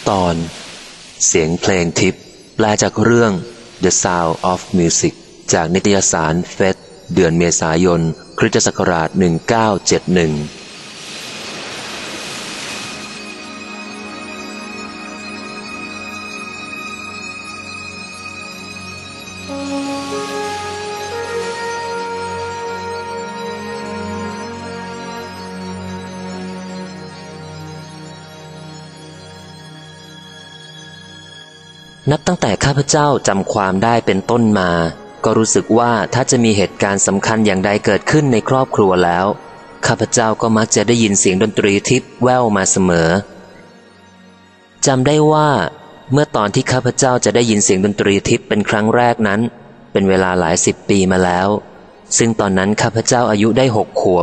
ตอนเสียงเพลงทิพย์แปลจากเรื่อง The Sound of Music จากนิตยสาร Fate เดือนเมษายนคริสตศักราช1971นับตั้งแต่ข้าพเจ้าจำความได้เป็นต้นมาก็รู้สึกว่าถ้าจะมีเหตุการณ์สำคัญอย่างใดเกิดขึ้นในครอบครัวแล้วข้าพเจ้าก็มักจะได้ยินเสียงดนตรีทิพย์แว่วมาเสมอจำได้ว่าเมื่อตอนที่ข้าพเจ้าจะได้ยินเสียงดนตรีทิพย์เป็นครั้งแรกนั้นเป็นเวลาหลายสิบปีมาแล้วซึ่งตอนนั้นข้าพเจ้าอายุได้6 ขวบ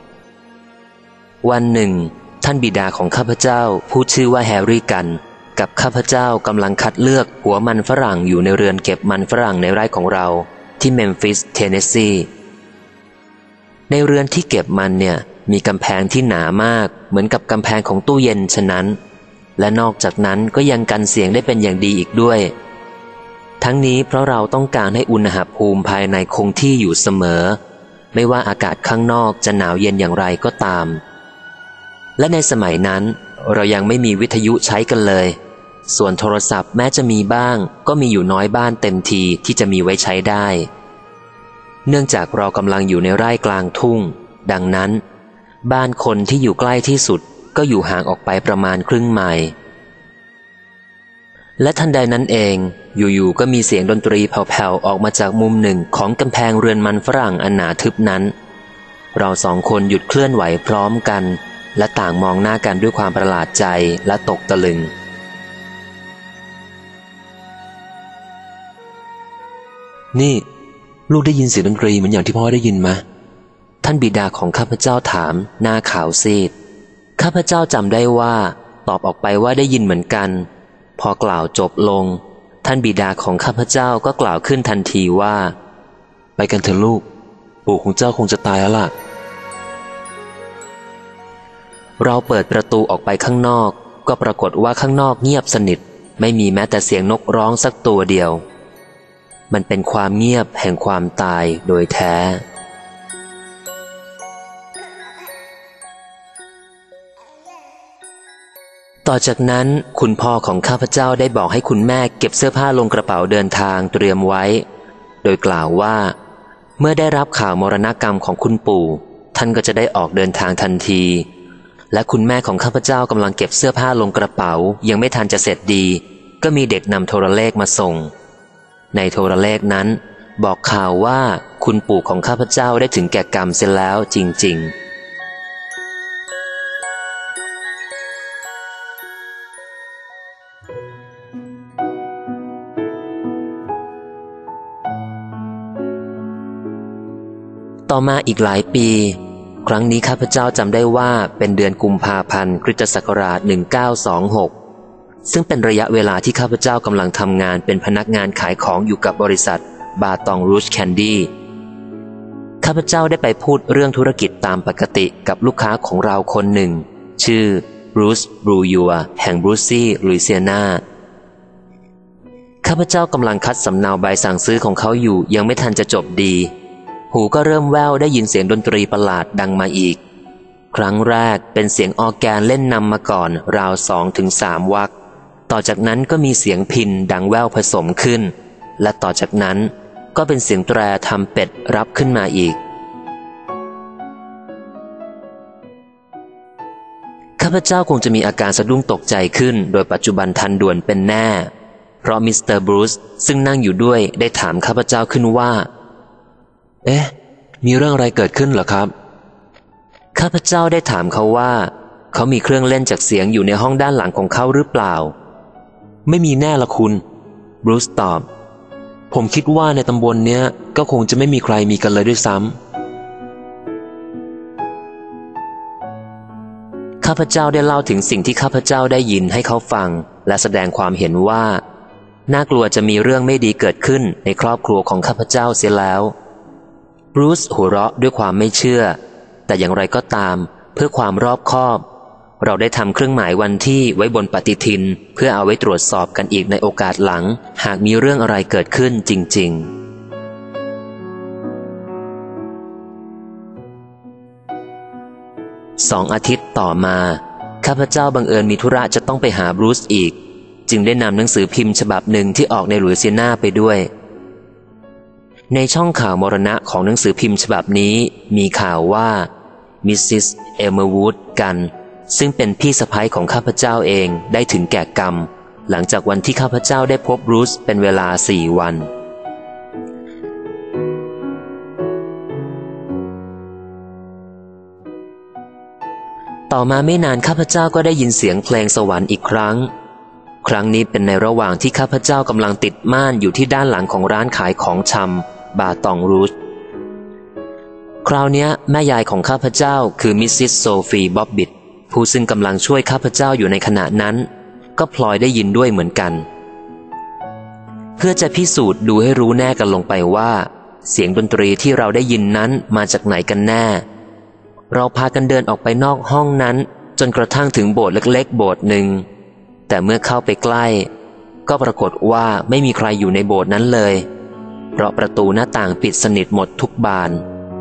วันหนึ่งท่านบิดาของข้าพเจ้าผู้ชื่อว่าแฮร์รี่กันกับข้าพเจ้ากำลังคัดเลือกหัวมันฝรั่งอยู่ในเรือนเก็บมันฝรั่งในไร่ของเราที่เมมฟิสเทนเนสซีในเรือนที่เก็บมันเนี่ยมีกำแพงที่หนามากเหมือนกับกำแพงของตู้เย็นฉะนั้นและนอกจากนั้นก็ยังกันเสียงได้เป็นอย่างดีอีกด้วยทั้งนี้เพราะเราต้องการให้อุณหภูมิภายในคงที่อยู่เสมอไม่ว่าอากาศข้างนอกจะหนาวเย็นอย่างไรก็ตามและในสมัยนั้นเรายังไม่มีวิทยุใช้กันเลยส่วนโทรศัพท์แม้จะมีบ้างก็มีอยู่น้อยบ้านเต็มทีที่จะมีไว้ใช้ได้เนื่องจากเรากำลังอยู่ในไร่กลางทุ่งดังนั้นบ้านคนที่อยู่ใกล้ที่สุดก็อยู่ห่างออกไปประมาณครึ่งไมล์และทันใดนั้นเองอยู่ๆก็มีเสียงดนตรีแผ่วๆออกมาจากมุมหนึ่งของกำแพงเรือนมันฝรั่งอันหนาทึบนั้นเราสองคนหยุดเคลื่อนไหวพร้อมกันและต่างมองหน้ากันด้วยความประหลาดใจและตกตะลึงนี่ลูกได้ยินเสียงดนตรีเหมือนอย่างที่พ่อได้ยินไหมท่านบิดาของข้าพเจ้าถามหน้าขาวซีดข้าพเจ้าจำได้ว่าตอบออกไปว่าได้ยินเหมือนกันพอกล่าวจบลงท่านบิดาของข้าพเจ้าก็กล่าวขึ้นทันทีว่าไปกันเถอะลูกปู่ของเจ้าคงจะตายแล้วล่ะเราเปิดประตูออกไปข้างนอกก็ปรากฏว่าข้างนอกเงียบสนิทไม่มีแม้แต่เสียงนกร้องสักตัวเดียวมันเป็นความเงียบแห่งความตายโดยแท้ต่อจากนั้นคุณพ่อของข้าพเจ้าได้บอกให้คุณแม่เก็บเสื้อผ้าลงกระเป๋าเดินทางเตรียมไว้โดยกล่าวว่าเมื่อได้รับข่าวมรณกรรมของคุณปู่ท่านก็จะได้ออกเดินทางทันทีและคุณแม่ของข้าพเจ้ากำลังเก็บเสื้อผ้าลงกระเป๋ายังไม่ทันจะเสร็จดีก็มีเด็กนำโทรเลขมาส่งในโทรเลขนั้นบอกข่าวว่าคุณปู่ของข้าพเจ้าได้ถึงแก่กรรมเสียแล้วจริงๆต่อมาอีกหลายปีครั้งนี้ข้าพเจ้าจำได้ว่าเป็นเดือนกุมภาพันธ์คริสตศักราช1926ซึ่งเป็นระยะเวลาที่ข้าพเจ้ากำลังทำงานเป็นพนักงานขายของอยู่กับบริษัทบาตองรูชแคนดี้ข้าพเจ้าได้ไปพูดเรื่องธุรกิจตามปกติกับลูกค้าของเราคนหนึ่งชื่อบรูซบรูยัวแห่งบรูซี่ลุยเซียนาข้าพเจ้ากำลังคัดสำเนาใบสั่งซื้อของเขาอยู่ยังไม่ทันจะจบดีหูก็เริ่มแว่วได้ยินเสียงดนตรีประหลาดดังมาอีกครั้งแรกเป็นเสียงออร์แกนเล่นนำมาก่อนราว2-3 วรรคต่อจากนั้นก็มีเสียงพิณดังแว่วผสมขึ้นและต่อจากนั้นก็เป็นเสียงแตรทำเป็ดรับขึ้นมาอีกข้าพเจ้าคงจะมีอาการสะดุ้งตกใจขึ้นโดยปัจจุบันทันด่วนเป็นแน่เพราะมิสเตอร์บรูซซึ่งนั่งอยู่ด้วยได้ถามข้าพเจ้าขึ้นว่ามีเรื่องอะไรเกิดขึ้นเหรอครับข้าพเจ้าได้ถามเขาว่าเขามีเครื่องเล่นจากเสียงอยู่ในห้องด้านหลังของเขาหรือเปล่าไม่มีแน่ละคุณบรูซตอบผมคิดว่าในตำบลเนี้ยก็คงจะไม่มีใครมีกันเลยด้วยซ้ำข้าพเจ้าได้เล่าถึงสิ่งที่ข้าพเจ้าได้ยินให้เขาฟังและแสดงความเห็นว่าน่ากลัวจะมีเรื่องไม่ดีเกิดขึ้นในครอบครัวของข้าพเจ้าเสียแล้วบรูซหัวเราะด้วยความไม่เชื่อแต่อย่างไรก็ตามเพื่อความรอบคอบเราได้ทำเครื่องหมายวันที่ไว้บนปฏิทินเพื่อเอาไว้ตรวจสอบกันอีกในโอกาสหลังหากมีเรื่องอะไรเกิดขึ้นจริงๆ2 อาทิตย์ต่อมาข้าพเจ้าบังเอิญมีธุระจะต้องไปหาบรูซอีกจึงได้นำหนังสือพิมพ์ฉบับหนึ่งที่ออกในลุยเซียนาไปด้วยในช่องข่าวมรณะของหนังสือพิมพ์ฉบับนี้มีข่าวว่ามิสซิสเอเมอร์วูดกันซึ่งเป็นพี่สะใภ้ของข้าพเจ้าเองได้ถึงแก่กรรมหลังจากวันที่ข้าพเจ้าได้พบบรูซเป็นเวลา4 วันต่อมาไม่นานข้าพเจ้าก็ได้ยินเสียงเพลงสวรรค์อีกครั้งนี้เป็นในระหว่างที่ข้าพเจ้ากำลังติดม่านอยู่ที่ด้านหลังของร้านขายของชำบาตองรูชคราวนี้แม่ยายของข้าพเจ้าคือมิสซิสโซฟีบ๊อบบิทผู้ซึ่งกำลังช่วยข้าพเจ้าอยู่ในขณะนั้นก็พลอยได้ยินด้วยเหมือนกันเพื่อจะพิสูจน์ดูให้รู้แน่กันลงไปว่าเสียงดนตรีที่เราได้ยินนั้นมาจากไหนกันแน่เราพากันเดินออกไปนอกห้องนั้นจนกระทั่งถึงโบสถ์เล็กๆโบสถ์หนึ่งแต่เมื่อเข้าไปใกล้ก็ปรากฏว่าไม่มีใครอยู่ในโบสถ์นั้นเลยเพราะประตูหน้าต่างปิดสนิทหมดทุกบาน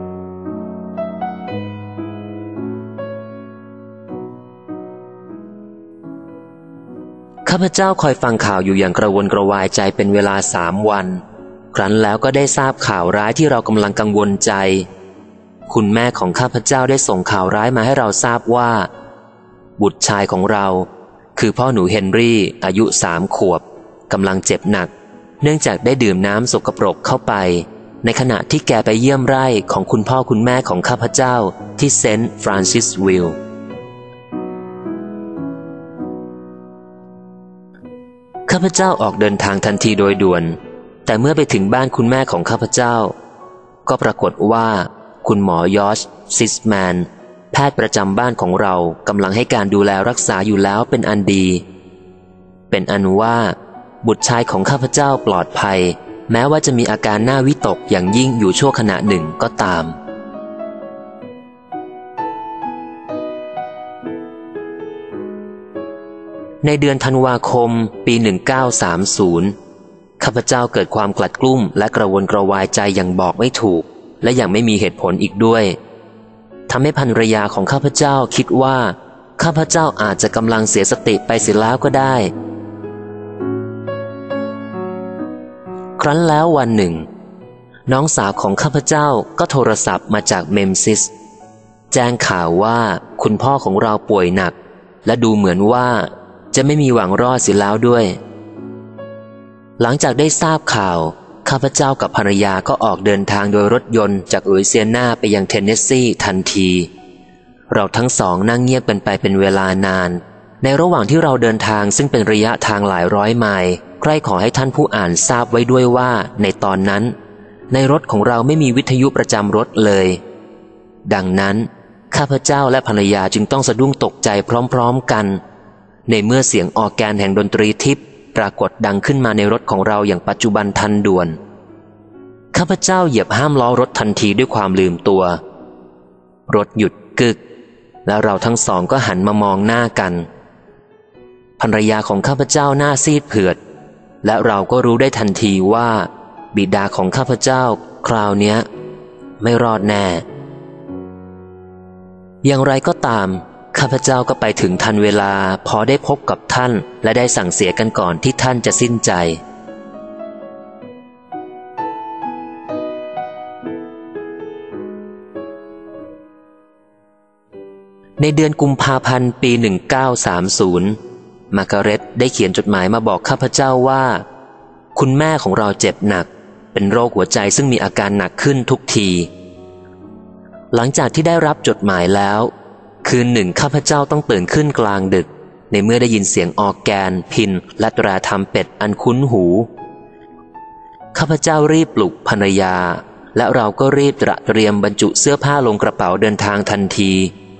ข้าพเจ้าคอยฟังข่าวอยู่อย่างกระวนกระวายใจเป็นเวลา3 วันครั้นแล้วก็ได้ทราบข่าวร้ายที่เรากำลังกังวลใจคุณแม่ของข้าพเจ้าได้ส่งข่าวร้ายมาให้เราทราบว่าบุตรชายของเราคือพ่อหนูเฮนรี่อายุ3 ขวบกำลังเจ็บหนักเนื่องจากได้ดื่มน้ำสกปรกเข้าไปในขณะที่แกไปเยี่ยมไร่ของคุณพ่อคุณแม่ของข้าพเจ้าที่เซนต์ฟรานซิสวิลล์ข้าพเจ้าออกเดินทางทันทีโดยด่วนแต่เมื่อไปถึงบ้านคุณแม่ของข้าพเจ้าก็ปรากฏว่าคุณหมอยอชซิสแมนแพทย์ประจำบ้านของเรากำลังให้การดูแลรักษาอยู่แล้วเป็นอันดีเป็นอันว่าบุตรชายของข้าพเจ้าปลอดภัยแม้ว่าจะมีอาการน่าวิตกอย่างยิ่งอยู่ชั่วขณะหนึ่งก็ตามในเดือนธันวาคมปี1930ข้าพเจ้าเกิดความกลัดกลุ้มและกระวนกระวายใจอย่างบอกไม่ถูกและอย่างไม่มีเหตุผลอีกด้วยทำให้ภรรยาของข้าพเจ้าคิดว่าข้าพเจ้าอาจจะกำลังเสียสติไปเสียแล้วก็ได้ครั้นแล้ววันหนึ่งน้องสาวของข้าพเจ้าก็โทรศัพท์มาจากเมมฟิสแจ้งข่าวว่าคุณพ่อของเราป่วยหนักและดูเหมือนว่าจะไม่มีหวังรอดเสียแล้วด้วยหลังจากได้ทราบข่าวข้าพเจ้ากับภรรยาก็ออกเดินทางโดยรถยนต์จากลุยเซียนาไปยังเทนเนสซีทันทีเราทั้งสองนั่งเงียบกันไปเป็นเวลานานในระหว่างที่เราเดินทางซึ่งเป็นระยะทางหลายร้อยไมล์ใคร่ขอให้ท่านผู้อ่านทราบไว้ด้วยว่าในตอนนั้นในรถของเราไม่มีวิทยุประจำรถเลยดังนั้นข้าพเจ้าและภรรยาจึงต้องสะดุ้งตกใจพร้อมๆกันในเมื่อเสียงออร์แกนแห่งดนตรีทิพย์ปรากฏดังขึ้นมาในรถของเราอย่างปัจจุบันทันด่วนข้าพเจ้าเหยียบห้ามล้อรถทันทีด้วยความลืมตัวรถหยุดกึกและเราทั้งสองก็หันมามองหน้ากันภรรยาของข้าพเจ้าหน้าซีดเผือดและเราก็รู้ได้ทันทีว่าบิดาของข้าพเจ้าคราวนี้ไม่รอดแน่อย่างไรก็ตามข้าพเจ้าก็ไปถึงทันเวลาพอได้พบกับท่านและได้สั่งเสียกันก่อนที่ท่านจะสิ้นใจในเดือนกุมภาพันธ์ปี1930มาร์กาเร็ตได้เขียนจดหมายมาบอกข้าพเจ้าว่าคุณแม่ของเราเจ็บหนักเป็นโรคหัวใจซึ่งมีอาการหนักขึ้นทุกทีหลังจากที่ได้รับจดหมายแล้วคืนหนึ่งข้าพเจ้าต้องตื่นขึ้นกลางดึกในเมื่อได้ยินเสียงออร์แกนพิณและตราทำเป็ดอันคุ้นหูข้าพเจ้ารีบปลุกภรรยาและเราก็รีบเตรียมบรรจุเสื้อผ้าลงกระเป๋าเดินทางทันที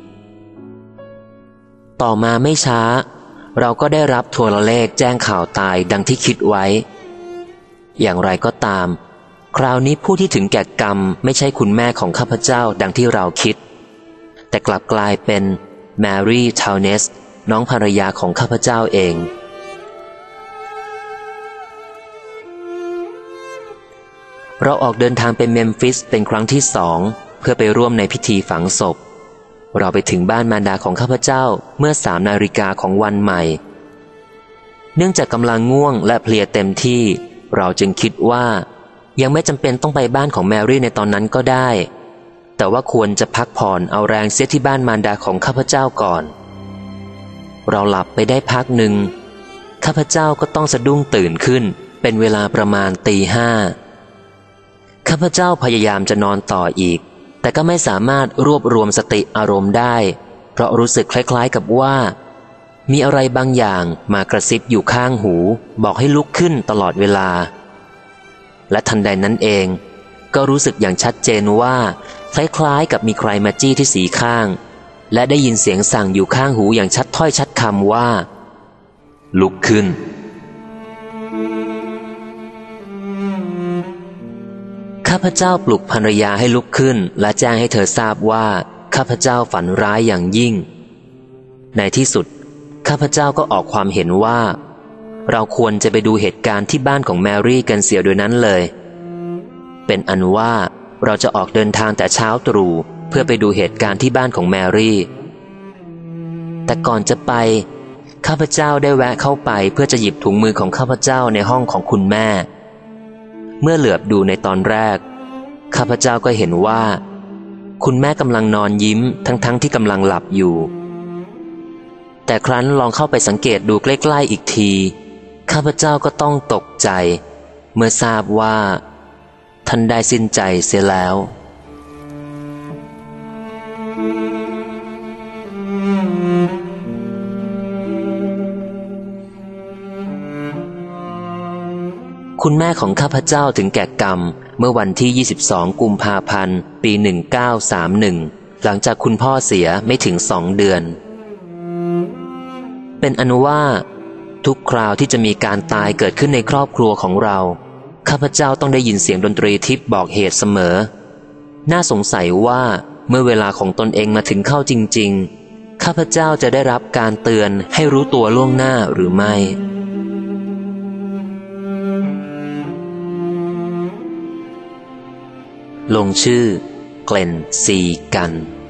ต่อมาไม่ช้าเราก็ได้รับโทรเลขแจ้งข่าวตายดังที่คิดไว้อย่างไรก็ตามคราวนี้ผู้ที่ถึงแก่กรรมไม่ใช่คุณแม่ของข้าพเจ้าดังที่เราคิดแต่กลับกลายเป็นแมรี่ทาวเนสน้องภรรยาของข้าพเจ้าเองเราออกเดินทางไปเมมฟิสเป็นครั้งที่2เพื่อไปร่วมในพิธีฝังศพเราไปถึงบ้านมารดาของข้าพเจ้าเมื่อ3 นาฬิกาของวันใหม่เนื่องจากกำลังง่วงและเพลียเต็มที่เราจึงคิดว่ายังไม่จำเป็นต้องไปบ้านของแมรี่ในตอนนั้นก็ได้แต่ว่าควรจะพักผ่อนเอาแรงเสียที่บ้านมารดาของข้าพเจ้าก่อนเราหลับไปได้พักหนึ่งข้าพเจ้าก็ต้องสะดุ้งตื่นขึ้นเป็นเวลาประมาณตี 5ข้าพเจ้าพยายามจะนอนต่ออีกแต่ก็ไม่สามารถรวบรวมสติอารมณ์ได้เพราะรู้สึกคล้ายๆกับว่ามีอะไรบางอย่างมากระซิบอยู่ข้างหูบอกให้ลุกขึ้นตลอดเวลาและทันใดนั้นเองก็รู้สึกอย่างชัดเจนว่าคล้ายๆกับมีใครมาจี้ที่สีข้างและได้ยินเสียงสั่งอยู่ข้างหูอย่างชัดถ้อยชัดคำว่าลุกขึ้นข้าพเจ้าปลุกภรรยาให้ลุกขึ้นและแจ้งให้เธอทราบว่าข้าพเจ้าฝันร้ายอย่างยิ่งในที่สุดข้าพเจ้าก็ออกความเห็นว่าเราควรจะไปดูเหตุการณ์ที่บ้านของแมรี่กันเสียโดยนั้นเลยเป็นอันว่าเราจะออกเดินทางแต่เช้าตรู่เพื่อไปดูเหตุการณ์ที่บ้านของแมรี่แต่ก่อนจะไปข้าพเจ้าได้แวะเข้าไปเพื่อจะหยิบถุงมือของข้าพเจ้าในห้องของคุณแม่เมื่อเหลือบดูในตอนแรกข้าพเจ้าก็เห็นว่าคุณแม่กำลังนอนยิ้มทั้งที่กำลังหลับอยู่แต่ครั้นลองเข้าไปสังเกตดูใกล้ๆอีกทีข้าพเจ้าก็ต้องตกใจเมื่อทราบว่าท่านได้สิ้นใจเสียแล้วคุณแม่ของข้าพเจ้าถึงแก่กรรมเมื่อวันที่22 กุมภาพันธ์ ปี 1931หลังจากคุณพ่อเสียไม่ถึง2 เดือนเป็นอันว่าทุกคราวที่จะมีการตายเกิดขึ้นในครอบครัวของเราข้าพเจ้าต้องได้ยินเสียงดนตรีทิพย์บอกเหตุเสมอน่าสงสัยว่าเมื่อเวลาของตนเองมาถึงเข้าจริงๆข้าพเจ้าจะได้รับการเตือนให้รู้ตัวล่วงหน้าหรือไม่ลงชื่อเกลนซีกัน